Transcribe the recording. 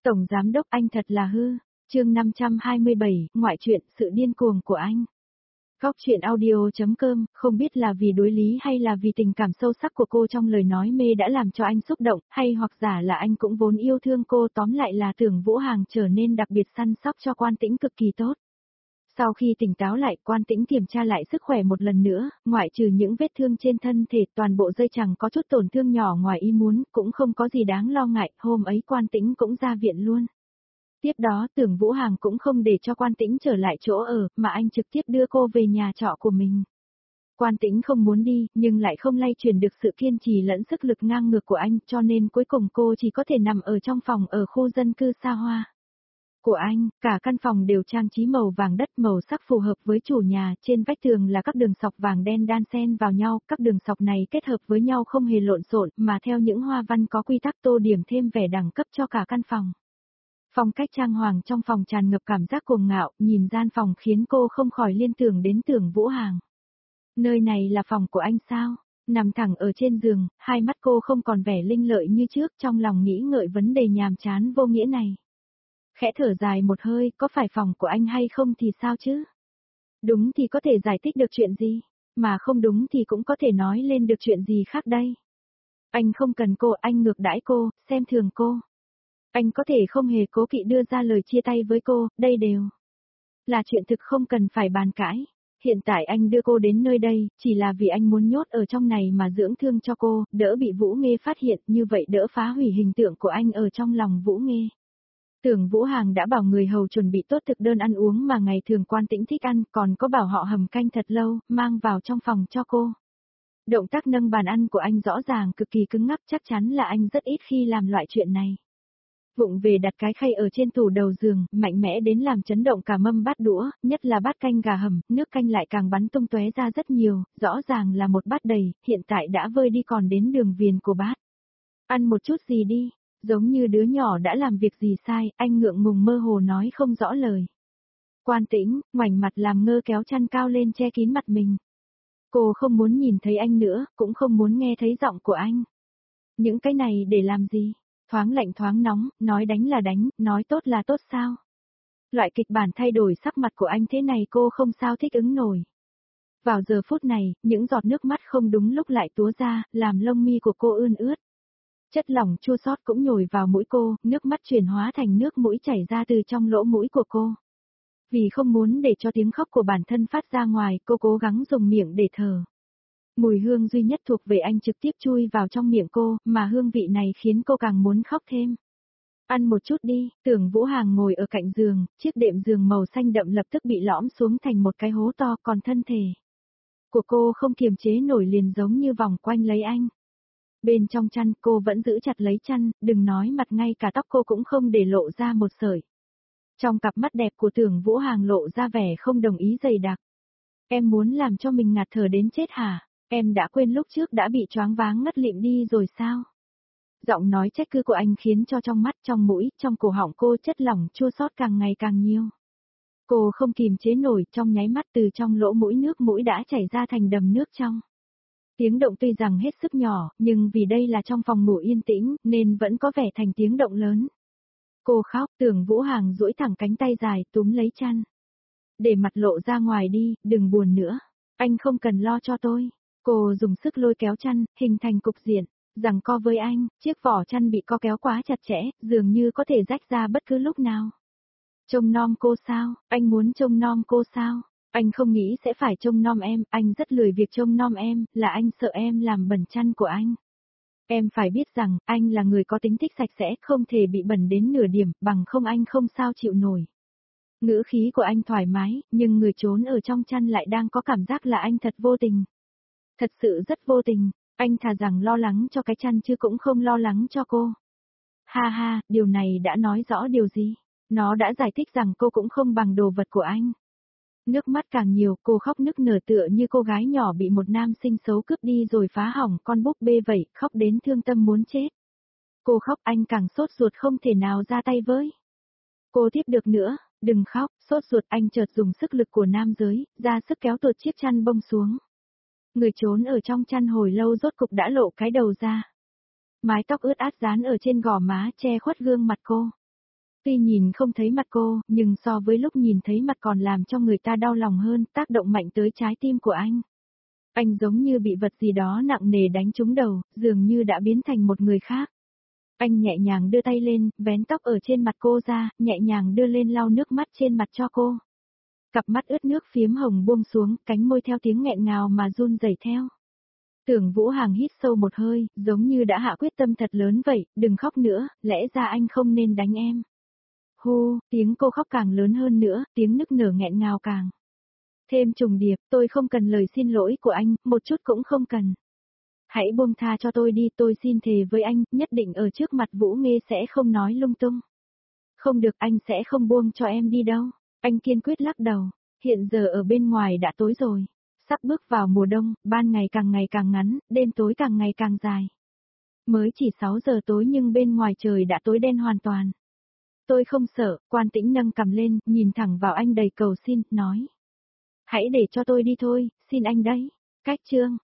Tổng giám đốc anh thật là hư. Chương 527, ngoại truyện, sự điên cuồng của anh. Góc truyện audio.com, không biết là vì đối lý hay là vì tình cảm sâu sắc của cô trong lời nói mê đã làm cho anh xúc động, hay hoặc giả là anh cũng vốn yêu thương cô, tóm lại là Tưởng Vũ Hằng trở nên đặc biệt săn sóc cho Quan Tĩnh cực kỳ tốt. Sau khi tỉnh táo lại, Quan Tĩnh kiểm tra lại sức khỏe một lần nữa, ngoại trừ những vết thương trên thân thể, toàn bộ dây chằng có chút tổn thương nhỏ ngoài ý muốn, cũng không có gì đáng lo ngại, hôm ấy Quan Tĩnh cũng ra viện luôn. Tiếp đó Tưởng Vũ Hằng cũng không để cho Quan Tĩnh trở lại chỗ ở, mà anh trực tiếp đưa cô về nhà trọ của mình. Quan Tĩnh không muốn đi, nhưng lại không lay chuyển được sự kiên trì lẫn sức lực ngang ngược của anh, cho nên cuối cùng cô chỉ có thể nằm ở trong phòng ở khu dân cư xa hoa của anh. Cả căn phòng đều trang trí màu vàng đất, màu sắc phù hợp với chủ nhà, trên vách tường là các đường sọc vàng đen đan xen vào nhau, các đường sọc này kết hợp với nhau không hề lộn xộn, mà theo những hoa văn có quy tắc tô điểm thêm vẻ đẳng cấp cho cả căn phòng. Phong cách trang hoàng trong phòng tràn ngập cảm giác cuồng ngạo, nhìn gian phòng khiến cô không khỏi liên tưởng đến Tưởng Vũ Hằng. Nơi này là phòng của anh sao? Nằm thẳng ở trên giường, hai mắt cô không còn vẻ linh lợi như trước, trong lòng nghĩ ngợi vấn đề nhàm chán vô nghĩa này. Khẽ thở dài một hơi, có phải phòng của anh hay không thì sao chứ? Đúng thì có thể giải thích được chuyện gì, mà không đúng thì cũng có thể nói lên được chuyện gì khác đây. Anh không cần cô, anh ngược đãi cô, xem thường cô. Anh có thể không hề cố kỵ đưa ra lời chia tay với cô, đây đều là chuyện thực không cần phải bàn cãi. Hiện tại anh đưa cô đến nơi đây, chỉ là vì anh muốn nhốt ở trong này mà dưỡng thương cho cô, đỡ bị Vũ Nghê phát hiện, như vậy đỡ phá hủy hình tượng của anh ở trong lòng Vũ Nghê. Tưởng Vũ Hằng đã bảo người hầu chuẩn bị tốt thực đơn ăn uống mà ngày thường Quan Tĩnh thích ăn, còn có bảo họ hầm canh thật lâu, mang vào trong phòng cho cô. Động tác nâng bàn ăn của anh rõ ràng cực kỳ cứng ngắc, chắc chắn là anh rất ít khi làm loại chuyện này. Vụng về đặt cái khay ở trên tủ đầu giường, mạnh mẽ đến làm chấn động cả mâm bát đũa, nhất là bát canh gà hầm, nước canh lại càng bắn tung tóe ra rất nhiều, rõ ràng là một bát đầy, hiện tại đã vơi đi còn đến đường viền của bát. Ăn một chút gì đi, giống như đứa nhỏ đã làm việc gì sai, anh ngượng ngùng mơ hồ nói không rõ lời. Quan Tĩnh, ngoảnh mặt làm ngơ kéo chăn cao lên che kín mặt mình. Cô không muốn nhìn thấy anh nữa, cũng không muốn nghe thấy giọng của anh. Những cái này để làm gì? Thoáng lạnh thoáng nóng, nói đánh là đánh, nói tốt là tốt sao? Loại kịch bản thay đổi sắc mặt của anh thế này cô không sao thích ứng nổi. Vào giờ phút này, những giọt nước mắt không đúng lúc lại túa ra, làm lông mi của cô ươn ướt. Chất lỏng chua xót cũng nhồi vào mũi cô, nước mắt chuyển hóa thành nước mũi chảy ra từ trong lỗ mũi của cô. Vì không muốn để cho tiếng khóc của bản thân phát ra ngoài, cô cố gắng dùng miệng để thở. Mùi hương duy nhất thuộc về anh trực tiếp chui vào trong miệng cô, mà hương vị này khiến cô càng muốn khóc thêm. Ăn một chút đi, Tưởng Vũ Hằng ngồi ở cạnh giường, chiếc đệm giường màu xanh đậm lập tức bị lõm xuống thành một cái hố to, còn thân thể của cô không kiềm chế nổi liền giống như vòng quanh lấy anh. Bên trong chăn cô vẫn giữ chặt lấy chăn, đừng nói mặt ngay cả tóc cô cũng không để lộ ra một sợi. Trong cặp mắt đẹp của Tưởng Vũ Hằng lộ ra vẻ không đồng ý dày đặc. Em muốn làm cho mình ngạt thở đến chết hả? Em đã quên lúc trước đã bị choáng váng ngất lịm đi rồi sao? Giọng nói trách cứ của anh khiến cho trong mắt, trong mũi, trong cổ họng cô chất lỏng chua xót càng ngày càng nhiều. Cô không kìm chế nổi, trong nháy mắt từ trong lỗ mũi nước mũi đã chảy ra thành đầm nước trong. Tiếng động tuy rằng hết sức nhỏ, nhưng vì đây là trong phòng ngủ yên tĩnh, nên vẫn có vẻ thành tiếng động lớn. Cô khóc, Tưởng Vũ Hằng duỗi thẳng cánh tay dài, túm lấy chăn. Để mặt lộ ra ngoài đi, đừng buồn nữa. Anh không cần lo cho tôi. Cô dùng sức lôi kéo chăn, hình thành cục diện, giằng co với anh, chiếc vỏ chăn bị co kéo quá chặt chẽ, dường như có thể rách ra bất cứ lúc nào. Trông nom cô sao? Anh muốn trông nom cô sao? Anh không nghĩ sẽ phải trông nom em, anh rất lười việc trông nom em, là anh sợ em làm bẩn chăn của anh. Em phải biết rằng, anh là người có tính thích sạch sẽ, không thể bị bẩn đến nửa điểm, bằng không anh không sao chịu nổi. Ngữ khí của anh thoải mái, nhưng người trốn ở trong chăn lại đang có cảm giác là anh thật vô tình. Thật sự rất vô tình, anh thà rằng lo lắng cho cái chăn chứ cũng không lo lắng cho cô. Ha ha, điều này đã nói rõ điều gì? Nó đã giải thích rằng cô cũng không bằng đồ vật của anh. Nước mắt càng nhiều, cô khóc nức nở tựa như cô gái nhỏ bị một nam sinh xấu cướp đi rồi phá hỏng con búp bê vậy, khóc đến thương tâm muốn chết. Cô khóc anh càng sốt ruột không thể nào ra tay với. Cô tiếp được nữa, đừng khóc, sốt ruột anh chợt dùng sức lực của nam giới, ra sức kéo tuột chiếc chăn bông xuống. Người trốn ở trong chăn hồi lâu rốt cục đã lộ cái đầu ra. Mái tóc ướt át dán ở trên gò má che khuất gương mặt cô. Tuy nhìn không thấy mặt cô, nhưng so với lúc nhìn thấy mặt còn làm cho người ta đau lòng hơn, tác động mạnh tới trái tim của anh. Anh giống như bị vật gì đó nặng nề đánh trúng đầu, dường như đã biến thành một người khác. Anh nhẹ nhàng đưa tay lên, vén tóc ở trên mặt cô ra, nhẹ nhàng đưa lên lau nước mắt trên mặt cho cô. Cặp mắt ướt nước phiếm hồng buông xuống, cánh môi theo tiếng nghẹn ngào mà run rẩy theo. Tưởng Vũ Hàng hít sâu một hơi, giống như đã hạ quyết tâm thật lớn vậy, đừng khóc nữa, lẽ ra anh không nên đánh em. Hô, tiếng cô khóc càng lớn hơn nữa, tiếng nức nở nghẹn ngào càng. Thêm trùng điệp, tôi không cần lời xin lỗi của anh, một chút cũng không cần. Hãy buông tha cho tôi đi, tôi xin thề với anh, nhất định ở trước mặt Vũ Nghê sẽ không nói lung tung. Không được, anh sẽ không buông cho em đi đâu. Anh kiên quyết lắc đầu, hiện giờ ở bên ngoài đã tối rồi. Sắp bước vào mùa đông, ban ngày càng ngắn, đêm tối càng ngày càng dài. Mới chỉ 6 giờ tối nhưng bên ngoài trời đã tối đen hoàn toàn. Tôi không sợ, Quan Tĩnh nâng cằm lên, nhìn thẳng vào anh đầy cầu xin, nói. Hãy để cho tôi đi thôi, xin anh đấy. Cách chương.